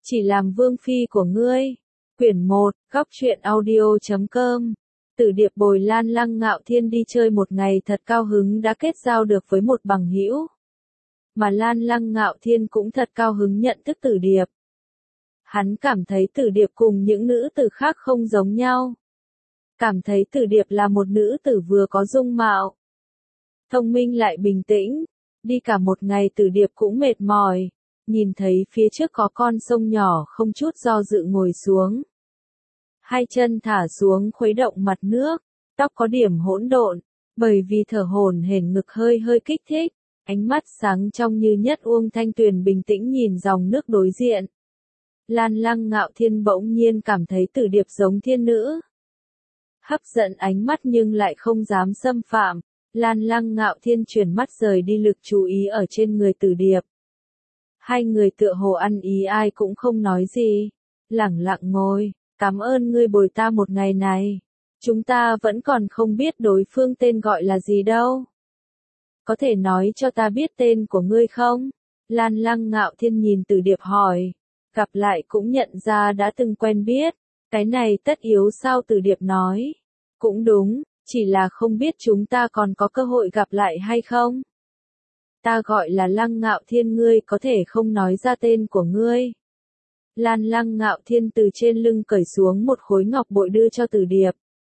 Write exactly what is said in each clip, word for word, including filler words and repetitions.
Chỉ làm vương phi của ngươi. Quyển một, góc truyện audio chấm com. Tử Điệp bồi Lan Lăng Ngạo Thiên đi chơi một ngày thật cao hứng đã kết giao được với một bằng hữu. Mà Lan Lăng Ngạo Thiên cũng thật cao hứng nhận thức Tử Điệp. Hắn cảm thấy Tử Điệp cùng những nữ tử khác không giống nhau. Cảm thấy Tử Điệp là một nữ tử vừa có dung mạo, thông minh lại bình tĩnh. Đi cả một ngày Tử Điệp cũng mệt mỏi. Nhìn thấy phía trước có con sông nhỏ không chút do dự ngồi xuống. Hai chân thả xuống khuấy động mặt nước, tóc có điểm hỗn độn, bởi vì thở hổn hển ngực hơi hơi kích thích, ánh mắt sáng trong như nhất uông thanh tuyền bình tĩnh nhìn dòng nước đối diện. Lan Lăng Ngạo Thiên bỗng nhiên cảm thấy Tử Điệp giống thiên nữ. Hấp dẫn ánh mắt nhưng lại không dám xâm phạm, Lan Lăng Ngạo Thiên chuyển mắt rời đi lực chú ý ở trên người Tử Điệp. Hai người tựa hồ ăn ý ai cũng không nói gì, lẳng lặng ngồi, cảm ơn ngươi bồi ta một ngày này. Chúng ta vẫn còn không biết đối phương tên gọi là gì đâu. Có thể nói cho ta biết tên của ngươi không? Lan Lăng Ngạo Thiên nhìn Tử Điệp hỏi, gặp lại cũng nhận ra đã từng quen biết, cái này tất yếu sao? Tử Điệp nói, cũng đúng, chỉ là không biết chúng ta còn có cơ hội gặp lại hay không? Ta gọi là Lăng Ngạo Thiên, ngươi có thể không nói ra tên của ngươi. Lan Lăng Ngạo Thiên từ trên lưng cởi xuống một khối ngọc bội đưa cho Tử Điệp.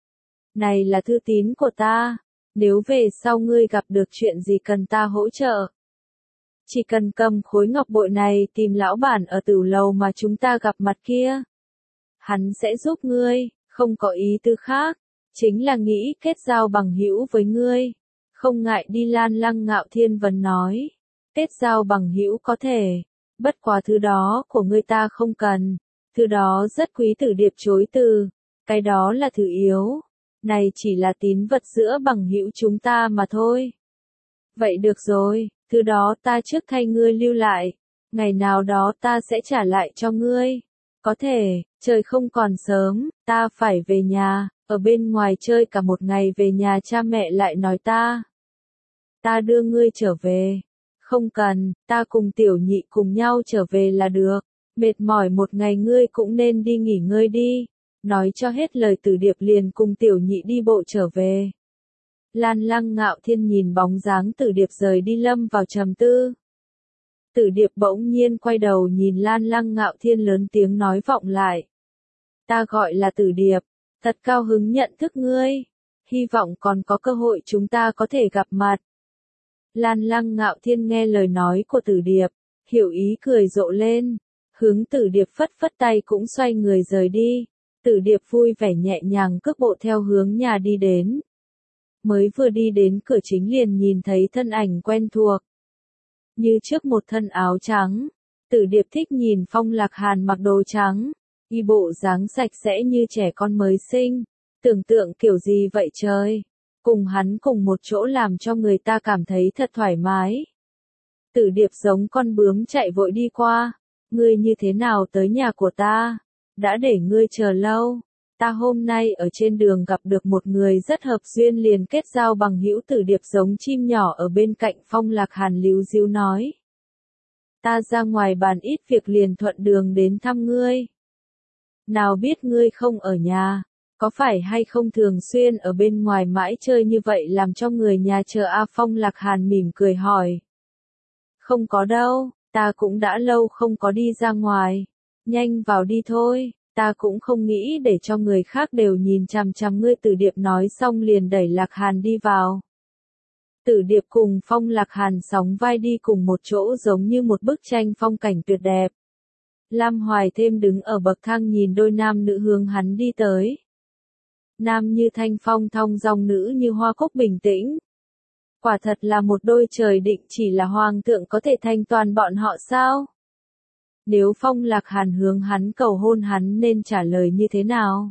Này là thư tín của ta, nếu về sau ngươi gặp được chuyện gì cần ta hỗ trợ, chỉ cần cầm khối ngọc bội này tìm lão bản ở tử lầu mà chúng ta gặp mặt kia. Hắn sẽ giúp ngươi, không có ý tư khác, chính là nghĩ kết giao bằng hữu với ngươi. Không ngại đi. Lan Lăng Ngạo Thiên vẫn nói, kết giao bằng hữu có thể, bất quá thứ đó của ngươi ta không cần, thứ đó rất quý. Tử Điệp chối từ, cái đó là thứ yếu, này chỉ là tín vật giữa bằng hữu chúng ta mà thôi. Vậy được rồi, thứ đó ta trước thay ngươi lưu lại, ngày nào đó ta sẽ trả lại cho ngươi. Có thể, trời không còn sớm, ta phải về nhà, ở bên ngoài chơi cả một ngày về nhà cha mẹ lại nói ta. Ta đưa ngươi trở về. Không cần, ta cùng Tiểu Nhị cùng nhau trở về là được. Mệt mỏi một ngày ngươi cũng nên đi nghỉ ngơi đi. Nói cho hết lời Tử Điệp liền cùng Tiểu Nhị đi bộ trở về. Lan Lăng Ngạo Thiên nhìn bóng dáng Tử Điệp rời đi lâm vào trầm tư. Tử Điệp bỗng nhiên quay đầu nhìn Lan Lăng Ngạo Thiên lớn tiếng nói vọng lại. Ta gọi là Tử Điệp, thật cao hứng nhận thức ngươi. Hy vọng còn có cơ hội chúng ta có thể gặp mặt. Lan Lăng Ngạo Thiên nghe lời nói của Tử Điệp, hiểu ý cười rộ lên, hướng Tử Điệp phất phất tay cũng xoay người rời đi. Tử Điệp vui vẻ nhẹ nhàng cước bộ theo hướng nhà đi đến. Mới vừa đi đến cửa chính liền nhìn thấy thân ảnh quen thuộc. Như trước một thân áo trắng, Tử Điệp thích nhìn Phong Lạc Hàn mặc đồ trắng, y bộ dáng sạch sẽ như trẻ con mới sinh, tưởng tượng kiểu gì vậy trời. Cùng hắn cùng một chỗ làm cho người ta cảm thấy thật thoải mái. Tử Điệp giống con bướm chạy vội đi qua. Ngươi như thế nào tới nhà của ta? Đã để ngươi chờ lâu. Ta hôm nay ở trên đường gặp được một người rất hợp duyên liền kết giao bằng hữu. Tử Điệp giống chim nhỏ ở bên cạnh Phong Lạc Hàn líu díu nói. Ta ra ngoài bàn ít việc liền thuận đường đến thăm ngươi. Nào biết ngươi không ở nhà. Có phải hay không thường xuyên ở bên ngoài mãi chơi như vậy làm cho người nhà chờ A? Phong Lạc Hàn mỉm cười hỏi. Không có đâu, ta cũng đã lâu không có đi ra ngoài. Nhanh vào đi thôi, ta cũng không nghĩ để cho người khác đều nhìn chằm chằm ngươi. Tử Điệp nói xong liền đẩy Lạc Hàn đi vào. Tử Điệp cùng Phong Lạc Hàn sóng vai đi cùng một chỗ giống như một bức tranh phong cảnh tuyệt đẹp. Lam Hoài Thêm đứng ở bậc thang nhìn đôi nam nữ hướng hắn đi tới. Nam như thanh phong thong dong, nữ như hoa cúc bình tĩnh. Quả thật là một đôi trời định, chỉ là hoàng thượng có thể thành toàn bọn họ sao? Nếu Phong Lạc Hàn hướng hắn cầu hôn hắn nên trả lời như thế nào?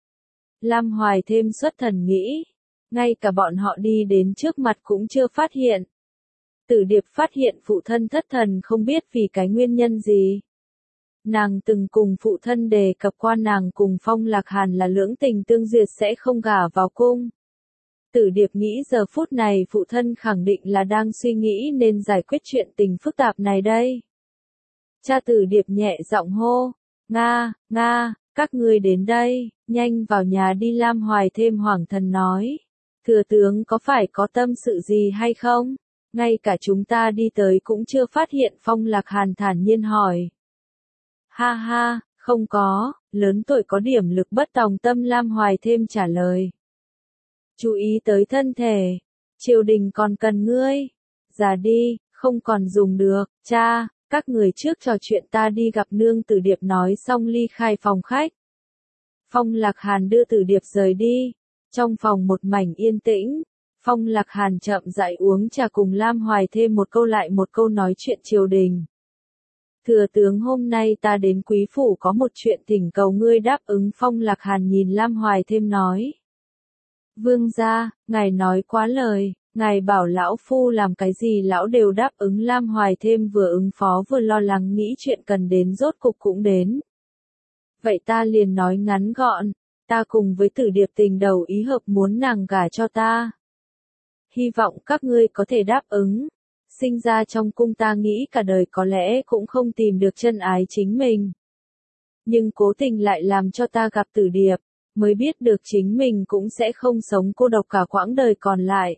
Lam Hoài Thêm xuất thần nghĩ. Ngay cả bọn họ đi đến trước mặt cũng chưa phát hiện. Tử Điệp phát hiện phụ thân thất thần không biết vì cái nguyên nhân gì. Nàng từng cùng phụ thân đề cập qua nàng cùng Phong Lạc Hàn là lưỡng tình tương duyệt sẽ không gả vào cung. Tử Điệp nghĩ giờ phút này phụ thân khẳng định là đang suy nghĩ nên giải quyết chuyện tình phức tạp này đây. Cha Tử Điệp nhẹ giọng hô, Nga, Nga, các ngươi đến đây, nhanh vào nhà đi. Lam Hoài thêm hoảng thần nói, thừa tướng có phải có tâm sự gì hay không? Ngay cả chúng ta đi tới cũng chưa phát hiện. Phong Lạc Hàn thản nhiên hỏi. Ha ha, không có, lớn tuổi có điểm lực bất tòng tâm. Lam Hoài thêm trả lời. Chú ý tới thân thể, triều đình còn cần ngươi. Già đi, không còn dùng được, cha, các người trước trò chuyện ta đi gặp nương. Tử Điệp nói xong ly khai phòng khách. Phong Lạc Hàn đưa Tử Điệp rời đi. Trong phòng một mảnh yên tĩnh, Phong Lạc Hàn chậm rãi uống trà cùng Lam Hoài thêm một câu lại một câu nói chuyện triều đình. Thừa tướng, hôm nay ta đến quý phủ có một chuyện thỉnh cầu ngươi đáp ứng. Phong Lạc Hàn nhìn Lam Hoài thêm nói. Vương gia, ngài nói quá lời, ngài bảo lão phu làm cái gì lão đều đáp ứng. Lam Hoài thêm vừa ứng phó vừa lo lắng nghĩ chuyện cần đến rốt cục cũng đến. Vậy ta liền nói ngắn gọn, ta cùng với Tử Điệp tình đầu ý hợp, muốn nàng gả cho ta. Hy vọng các ngươi có thể đáp ứng. Sinh ra trong cung ta nghĩ cả đời có lẽ cũng không tìm được chân ái chính mình. Nhưng cố tình lại làm cho ta gặp Tử Điệp, mới biết được chính mình cũng sẽ không sống cô độc cả quãng đời còn lại.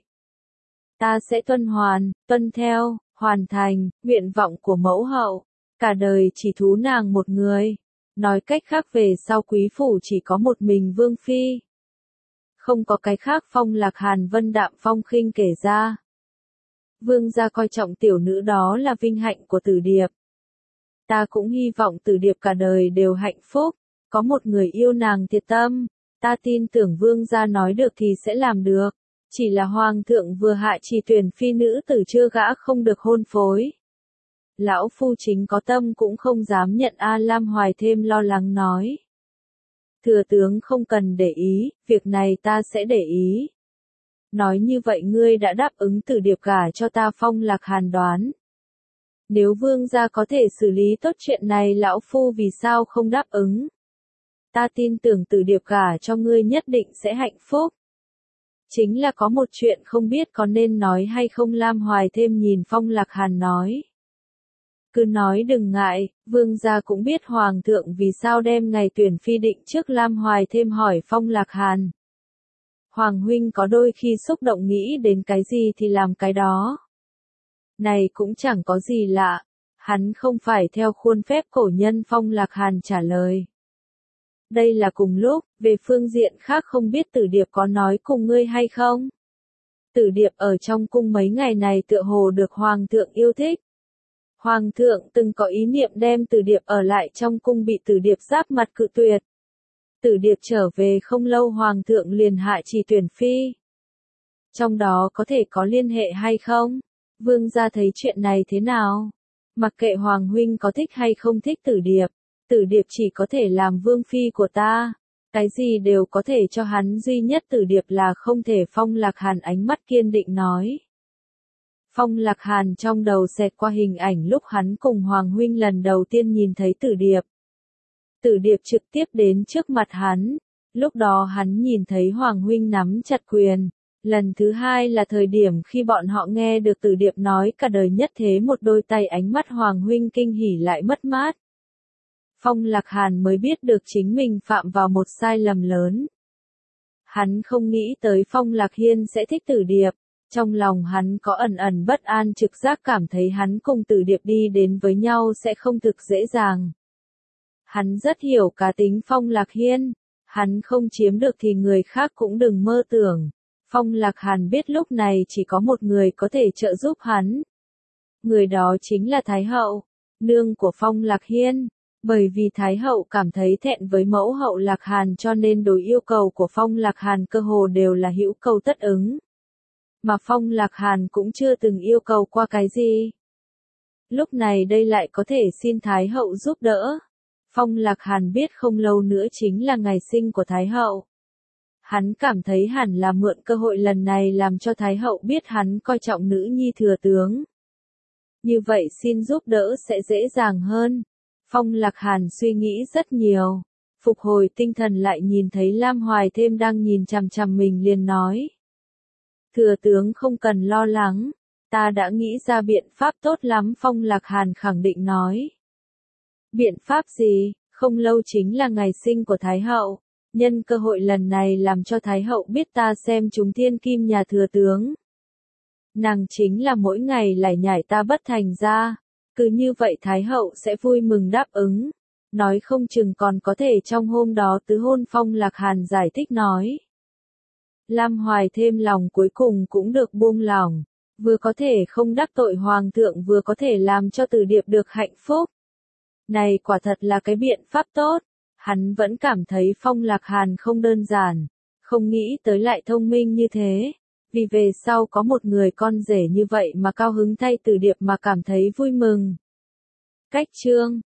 Ta sẽ tuân hoàn, tuân theo, hoàn thành, nguyện vọng của mẫu hậu, cả đời chỉ thú nàng một người. Nói cách khác về sau quý phủ chỉ có một mình Vương Phi. Không có cái khác. Phong Lạc Hàn vân đạm phong khinh kể ra. Vương gia coi trọng tiểu nữ đó là vinh hạnh của Tử Điệp. Ta cũng hy vọng Tử Điệp cả đời đều hạnh phúc, có một người yêu nàng thiệt tâm. Ta tin tưởng vương gia nói được thì sẽ làm được. Chỉ là hoàng thượng vừa hạ chỉ tuyển phi nữ tử chưa gã không được hôn phối. Lão phu chính có tâm cũng không dám nhận. A Lam Hoài thêm lo lắng nói. Thừa tướng không cần để ý, việc này ta sẽ để ý. Nói như vậy ngươi đã đáp ứng Tử Điệp gả cho ta. Phong Lạc Hàn đoán. Nếu vương gia có thể xử lý tốt chuyện này lão phu vì sao không đáp ứng. Ta tin tưởng Tử Điệp gả cho ngươi nhất định sẽ hạnh phúc. Chính là có một chuyện không biết có nên nói hay không. Lam Hoài thêm nhìn Phong Lạc Hàn nói. Cứ nói đừng ngại, vương gia cũng biết hoàng thượng vì sao đem ngày tuyển phi định trước. Lam Hoài thêm hỏi Phong Lạc Hàn. Hoàng huynh có đôi khi xúc động nghĩ đến cái gì thì làm cái đó. Này cũng chẳng có gì lạ, hắn không phải theo khuôn phép cổ nhân. Phong Lạc Hàn trả lời. Đây là cùng lúc, về phương diện khác không biết Tử Điệp có nói cùng ngươi hay không? Tử Điệp ở trong cung mấy ngày này tựa hồ được hoàng thượng yêu thích. Hoàng thượng từng có ý niệm đem Tử Điệp ở lại trong cung bị Tử Điệp giáp mặt cự tuyệt. Tử Điệp trở về không lâu hoàng thượng liền hạ chỉ tuyển phi. Trong đó có thể có liên hệ hay không? Vương gia thấy chuyện này thế nào? Mặc kệ hoàng huynh có thích hay không thích Tử Điệp, Tử Điệp chỉ có thể làm vương phi của ta. Cái gì đều có thể cho hắn, duy nhất Tử Điệp là không thể. Phong Lạc Hàn ánh mắt kiên định nói. Phong Lạc Hàn trong đầu xẹt qua hình ảnh lúc hắn cùng Hoàng huynh lần đầu tiên nhìn thấy Tử Điệp. Tử Điệp trực tiếp đến trước mặt hắn. Lúc đó hắn nhìn thấy Hoàng huynh nắm chặt quyền. Lần thứ hai là thời điểm khi bọn họ nghe được Tử Điệp nói cả đời nhất thế một đôi tay. Ánh mắt Hoàng huynh kinh hỉ lại mất mát. Phong Lạc Hàn mới biết được chính mình phạm vào một sai lầm lớn. Hắn không nghĩ tới Phong Lạc Hiên sẽ thích Tử Điệp. Trong lòng hắn có ẩn ẩn bất an, trực giác cảm thấy hắn cùng Tử Điệp đi đến với nhau sẽ không thực dễ dàng. Hắn rất hiểu cá tính Phong Lạc Hiên. Hắn không chiếm được thì người khác cũng đừng mơ tưởng. Phong Lạc Hàn biết lúc này chỉ có một người có thể trợ giúp hắn. Người đó chính là Thái Hậu, nương của Phong Lạc Hiên. Bởi vì Thái Hậu cảm thấy thẹn với mẫu hậu Lạc Hàn cho nên đối yêu cầu của Phong Lạc Hàn cơ hồ đều là hữu cầu tất ứng. Mà Phong Lạc Hàn cũng chưa từng yêu cầu qua cái gì. Lúc này đây lại có thể xin Thái Hậu giúp đỡ. Phong Lạc Hàn biết không lâu nữa chính là ngày sinh của Thái Hậu. Hắn cảm thấy hẳn là mượn cơ hội lần này làm cho Thái Hậu biết hắn coi trọng nữ nhi thừa tướng. Như vậy xin giúp đỡ sẽ dễ dàng hơn. Phong Lạc Hàn suy nghĩ rất nhiều. Phục hồi tinh thần lại nhìn thấy Lam Hoài thêm đang nhìn chằm chằm mình liền nói. Thừa tướng không cần lo lắng. Ta đã nghĩ ra biện pháp tốt lắm. Phong Lạc Hàn khẳng định nói. Biện pháp gì? Không lâu chính là ngày sinh của Thái hậu. Nhân cơ hội lần này làm cho Thái hậu biết ta xem chúng thiên kim nhà thừa tướng. Nàng chính là mỗi ngày lải nhải ta bất thành ra. Cứ như vậy Thái hậu sẽ vui mừng đáp ứng. Nói không chừng còn có thể trong hôm đó tứ hôn. Phong Lạc Hàn giải thích nói. Lam Hoài thêm lòng cuối cùng cũng được buông lòng. Vừa có thể không đắc tội hoàng thượng, vừa có thể làm cho Từ Điệp được hạnh phúc. Này quả thật là cái biện pháp tốt. Hắn vẫn cảm thấy Phong Lạc Hàn không đơn giản. Không nghĩ tới lại thông minh như thế. Vì về sau có một người con rể như vậy mà cao hứng thay Từ Điệp mà cảm thấy vui mừng. Cách chương